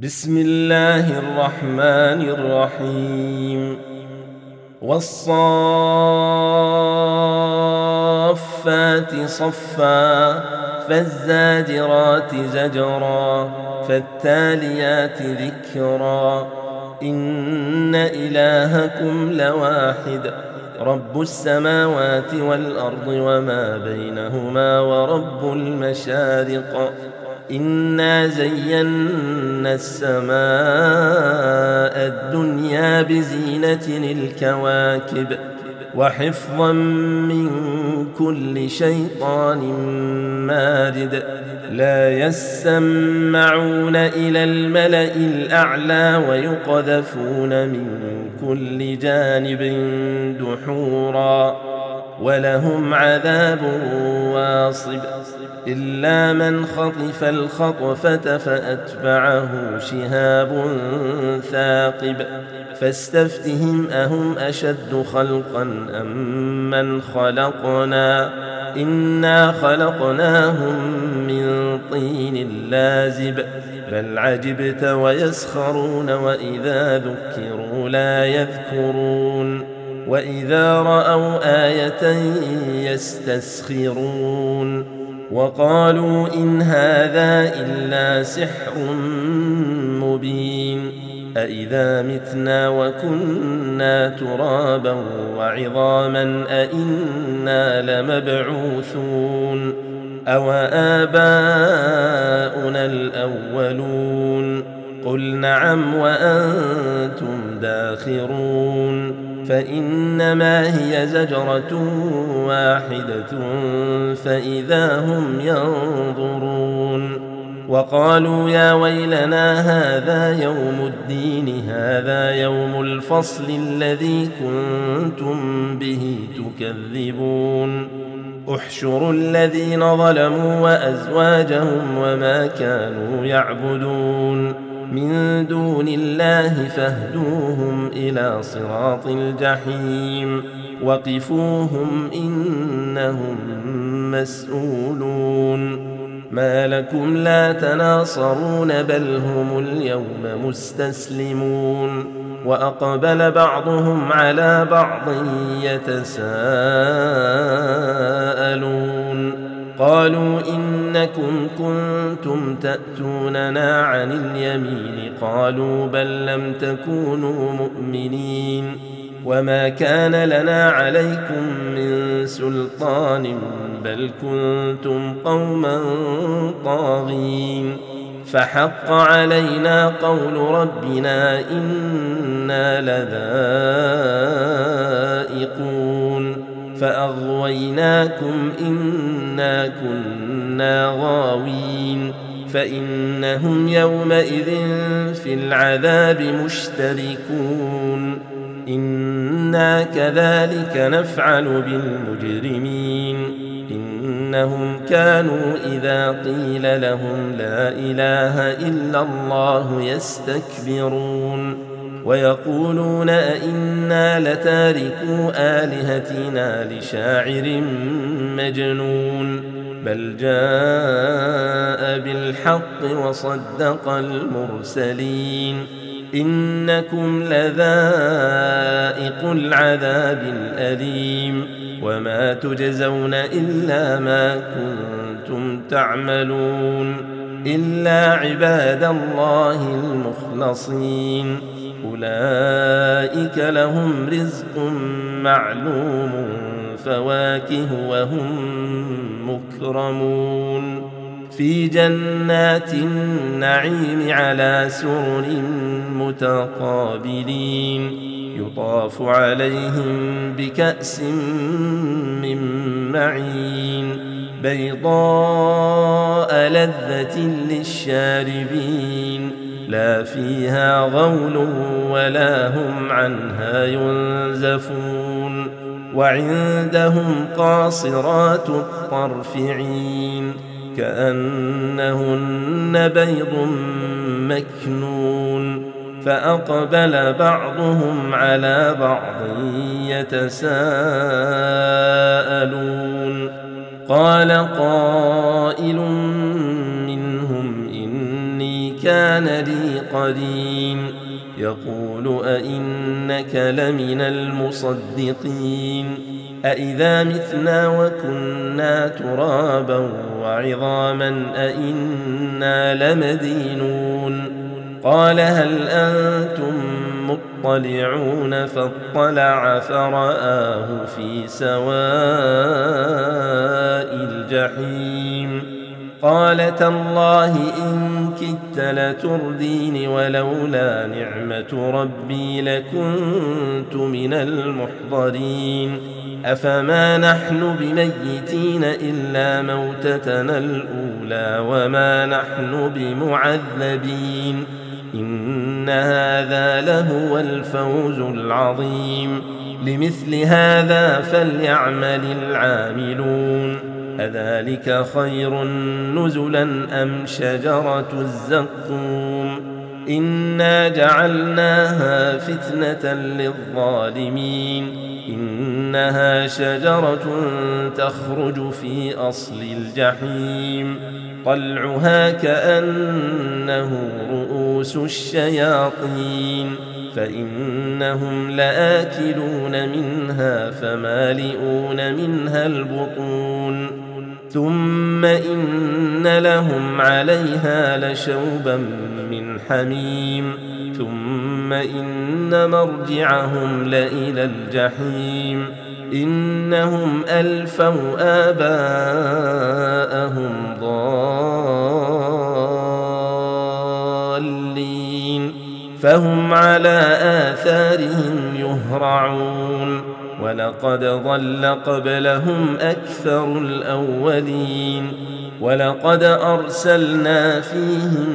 بسم الله الرحمن الرحيم والصافات صفا فالزاجرات زجرا فالتاليات ذكرا إن إلهكم لواحد رب السماوات والأرض وما بينهما ورب المشارق إنا زينا السماء الدنيا بزينة الكواكب وحفظا من كل شيطان مارد لا يسمعون إلى الملأ الأعلى ويقذفون من كل جانب دحورا ولهم عذاب واصب إلا من خطف الخطفة فأتبعه شهاب ثاقب فاستفتهم أهم أشد خلقا أم من خلقنا إنا خلقناهم من طين لازب بل عجبت ويسخرون وإذا ذكروا لا يذكرون وإذا رأوا آية يستسخرون وقالوا إن هذا إلا سحر مبين أإذا متنا وكنا ترابا وعظاما أإنا لمبعوثون أو آباؤنا الأولون قل نعم وأنتم داخرون فإنما هي زجرة واحدة فإذا هم ينظرون وقالوا يا ويلنا هذا يوم الدين هذا يوم الفصل الذي كنتم به تكذبون احشروا الذين ظلموا وأزواجهم وما كانوا يعبدون من دون الله فاهدوهم إلى صراط الجحيم وقفوهم إنهم مسؤولون ما لكم لا تناصرون بل هم اليوم مستسلمون وأقبل بعضهم على بعض يتساءلون قالوا إنكم كنتم تأتوننا عن اليمين قالوا بل لم تكونوا مؤمنين وما كان لنا عليكم من سلطان بل كنتم قوما طاغين فحق علينا قول ربنا إنا لذائقون فأغويناكم إنا كنا غاوين فإنهم يومئذ في العذاب مشتركون إنا كذلك نفعل بالمجرمين إنهم كانوا إذا قيل لهم لا إله إلا الله يستكبرون ويقولون أئنا لتاركو آلهتنا لشاعر مجنون بل جاء بالحق وصدق المرسلين إنكم لذائقو العذاب الأليم وما تجزون إلا ما كنتم تعملون إلا عباد الله المخلصين أولئك لهم رزق معلوم فواكه وهم مكرمون في جنات النعيم على سرر متقابلين يطاف عليهم بكأس من معين بيضاء لذة للشاربين لا فيها غول ولا هم عنها ينزفون وعندهم قاصرات الطرف عين كأنهن بيض مكنون فأقبل بعضهم على بعض يتساءلون قال قائل منهم إني كان لي قرين يقول أئنك لمن المصدقين أئذا متنا وكنا ترابا وعظاما أئنا لمدينون قال هل أنتم مطلعون فاطلع فرآه في سواء الجحيم قال تالله إن كدت لتردين ولولا نعمة ربي لكنت من المحضرين أفما نحن بميتين إلا موتتنا الأولى وما نحن بمعذبين إن هذا لهو الفوز العظيم لمثل هذا فليعمل العاملون أذلك خير نزلا أم شجرة الزقوم إنا جعلناها فتنة للظالمين إنها شجرة تخرج في أصل الجحيم طلعها كأنه رؤوس الشياطين فإنهم لآكلون منها فمالئون منها البطون ثم إن لهم عليها لشوبا من حميم ثم إن مرجعهم لإلى الجحيم إنهم ألفوا آباءهم ضالين فهم على آثارهم يهرعون ولقد ضل قبلهم أكثر الأولين ولقد أرسلنا فيهم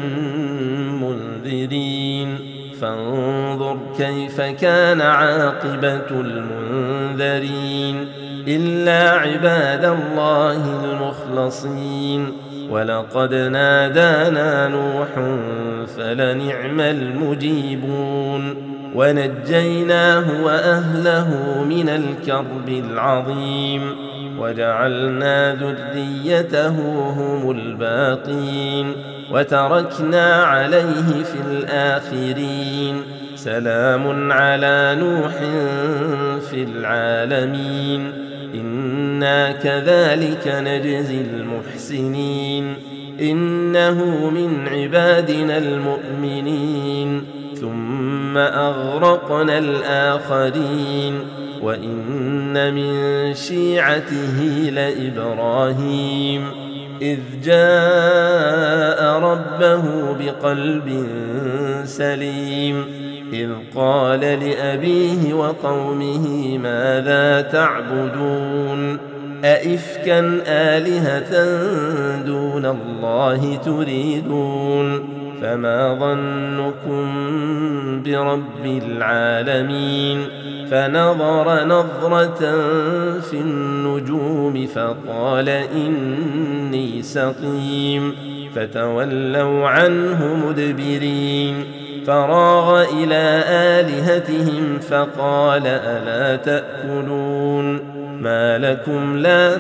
منذرين فانظر كيف كان عاقبة المنذرين إلا عباد الله المخلصين ولقد نادانا نوح فلنعم المجيبون ونجيناه وأهله من الكرب العظيم وجعلنا ذريته هم الباقين وتركنا عليه في الآخرين سلام على نوح في العالمين إنا كذلك نجزي المحسنين إنه من عبادنا المؤمنين ثم أغرقنا الآخرين وإن من شيعته لإبراهيم إذ جاء ربه بقلب سليم إذ قال لأبيه وقومه ماذا تعبدون أئفكا آلهة دون الله تريدون فما ظنكم برب العالمين فنظر نظرة في النجوم فقال إني سقيم فتولوا عنه مدبرين فراغ إلى آلهتهم فقال ألا تأكلون ما لكم لا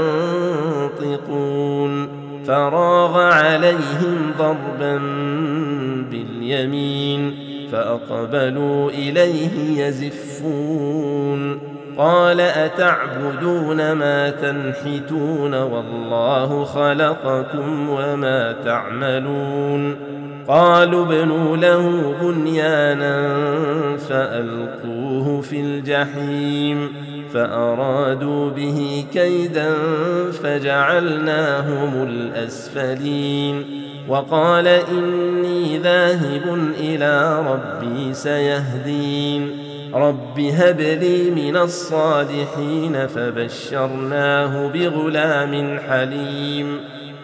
تنطقون فراغ عليهم ضربا باليمين فأقبلوا إليه يزفون قال أتعبدون ما تنحتون والله خلقكم وما تعملون قالوا ابنوا له بنيانا فألقوه في الجحيم فأرادوا به كيدا فجعلناهم الأسفلين وقال إني ذاهب إلى ربي سيهدين رب هب لي من الصالحين فبشرناه بغلام حليم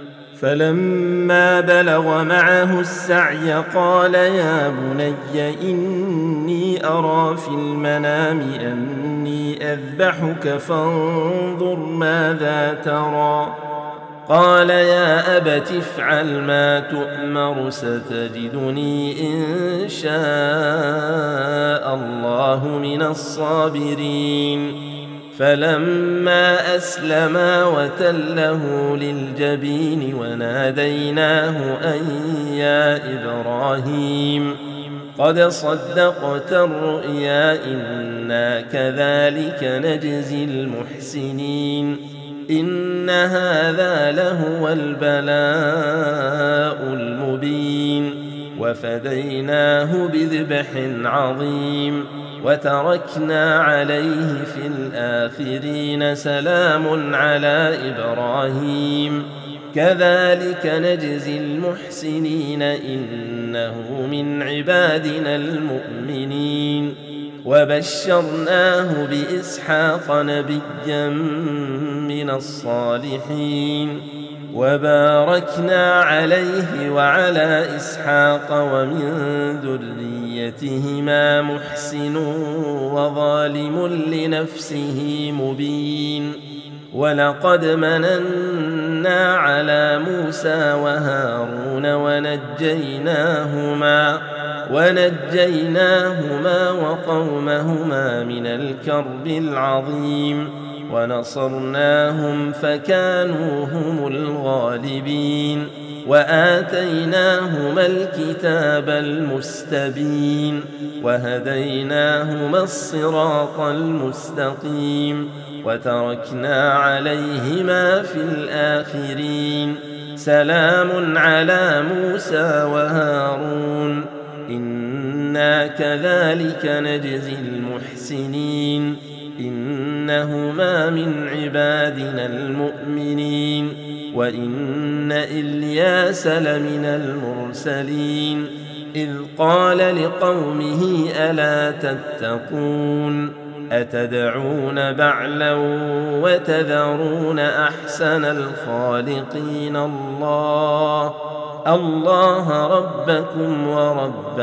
فلما بلغ معه السعي قال يا بني إني أرى في المنام أني أذبحك فانظر ماذا ترى قال يا أبت افعل ما تؤمر ستجدني إن شاء الله من الصابرين فلما أسلما وتله للجبين وناديناه أن يا إبراهيم قد صدقت الرؤيا إنا كذلك نجزي المحسنين إن هذا لهو البلاء المبين وفديناه بذبح عظيم وتركنا عليه في الآخرين سلام على إبراهيم كذلك نجزي المحسنين إنه من عبادنا المؤمنين وبشرناه بإسحاق نبيا من الصالحين وباركنا عليه وعلى إسحاق ومن ذريتهما محسن وظالم لنفسه مبين ولقد مننا على موسى وهارون ونجيناهما وقومهما من الكرب العظيم ونصرناهم فكانوا هم الغالبين وآتيناهما الكتاب المستبين وهديناهما الصراط المستقيم وتركنا عليهما في الآخرين سلام على موسى وهارون إنا كذلك نجزي المحسنين إنهما من عبادنا المؤمنين وإن إلياس لمن المرسلين إذ قال لقومه ألا تتقون أتدعون بعلا وتذرون أحسن الخالقين الله ربكم ورب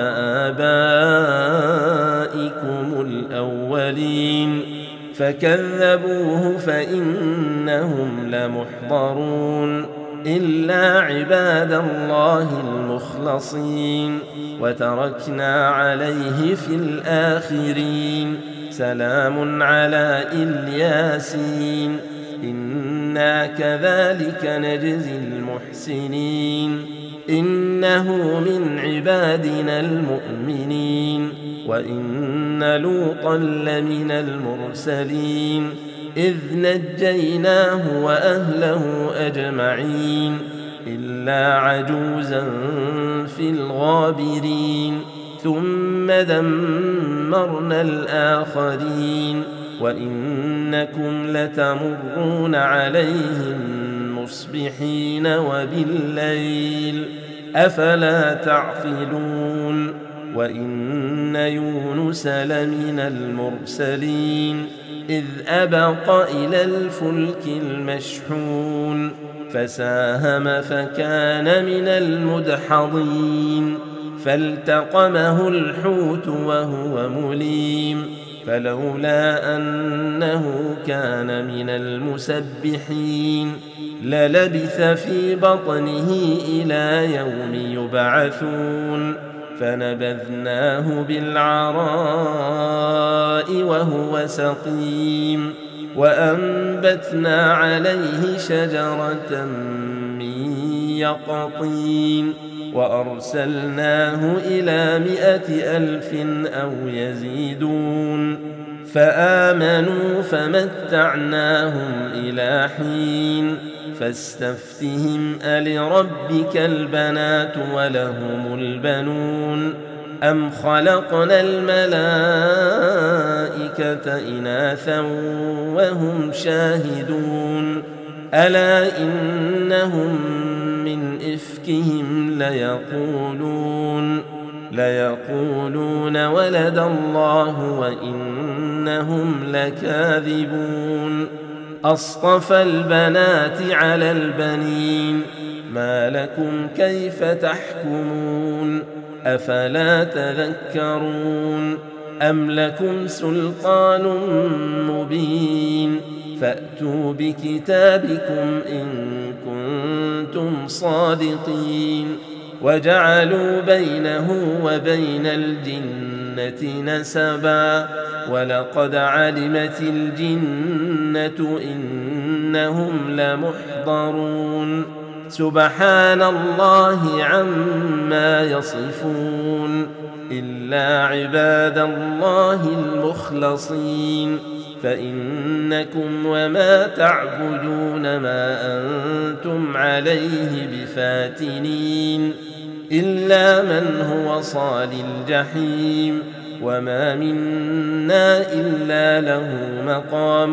آبائكم الأولين فكذبوه فإنهم لمحضرون إلا عباد الله المخلصين وتركنا عليه في الآخرين سلام على الياسين إنا كذلك نجزي المحسنين إنه من عبادنا المؤمنين وإن لوطا لمن المرسلين إذ نجيناه وأهله أجمعين إلا عجوزا في الغابرين ثم دمرنا الآخرين وإنكم لتمرون عليهم مصبحين وبالليل أفلا تعقلون وإن يونس لمن المرسلين إذ أبق إلى الفلك المشحون فساهم فكان من المدحضين فالتقمه الحوت وهو مليم فلولا أنه كان من المسبحين للبث في بطنه إلى يوم يبعثون فنبذناه بالعراء وهو سقيم وأنبتنا عليه شجرة من يقطين وأرسلناه إلى 100,000 أو يزيدون فآمنوا فمتعناهم إلى حين فاستفتهم ألربك البنات ولهم البنون أم خلقنا الملائكة إناثا وهم شاهدون ألا إنهم من إفكهم ليقولون ولد الله وإنهم لكاذبون أصطفى البنات على البنين ما لكم كيف تحكمون أفلا تذكرون أم لكم سلطان مبين فأتوا بكتابكم إن كنتم صادقين وجعلوا بينه وبين الجنة الجنة نسبا ولقد علمت الجنة إنهم لمحضرون سبحان الله عما يصفون إلا عباد الله المخلصين فإنكم وما تعبدون ما أنتم عليه بفاتنين إلا من هو صال الجحيم وما منا إلا له مقام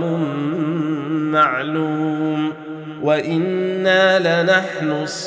معلوم وإنا لنحن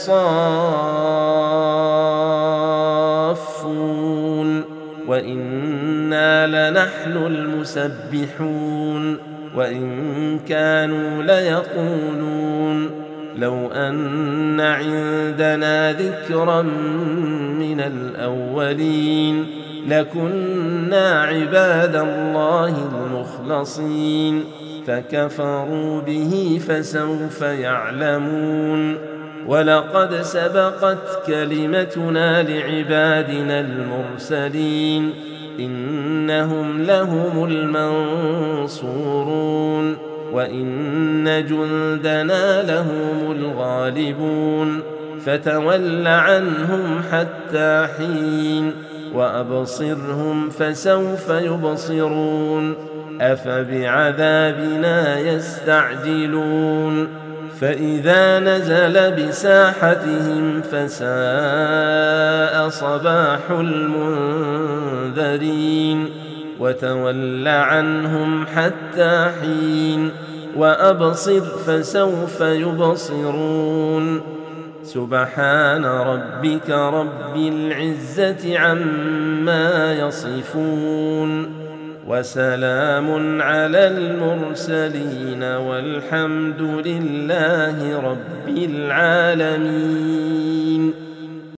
الصافون وإنا لنحن المسبحون وإن كانوا ليقولون لو أن عندنا ذكرا من الأولين لكنا عباد الله المخلصين فكفروا به فسوف يعلمون ولقد سبقت كلمتنا لعبادنا المرسلين إنهم لهم المنصورون وإن جندنا لهم الغالبون فتول عنهم حتى حين وأبصرهم فسوف يبصرون أفبعذابنا يستعجلون فإذا نزل بساحتهم فساء صباح المنذرين وتول عنهم حتى حين وأبصر فسوف يبصرون سبحان ربك رب العزة عما يصفون وسلام على المرسلين والحمد لله رب العالمين.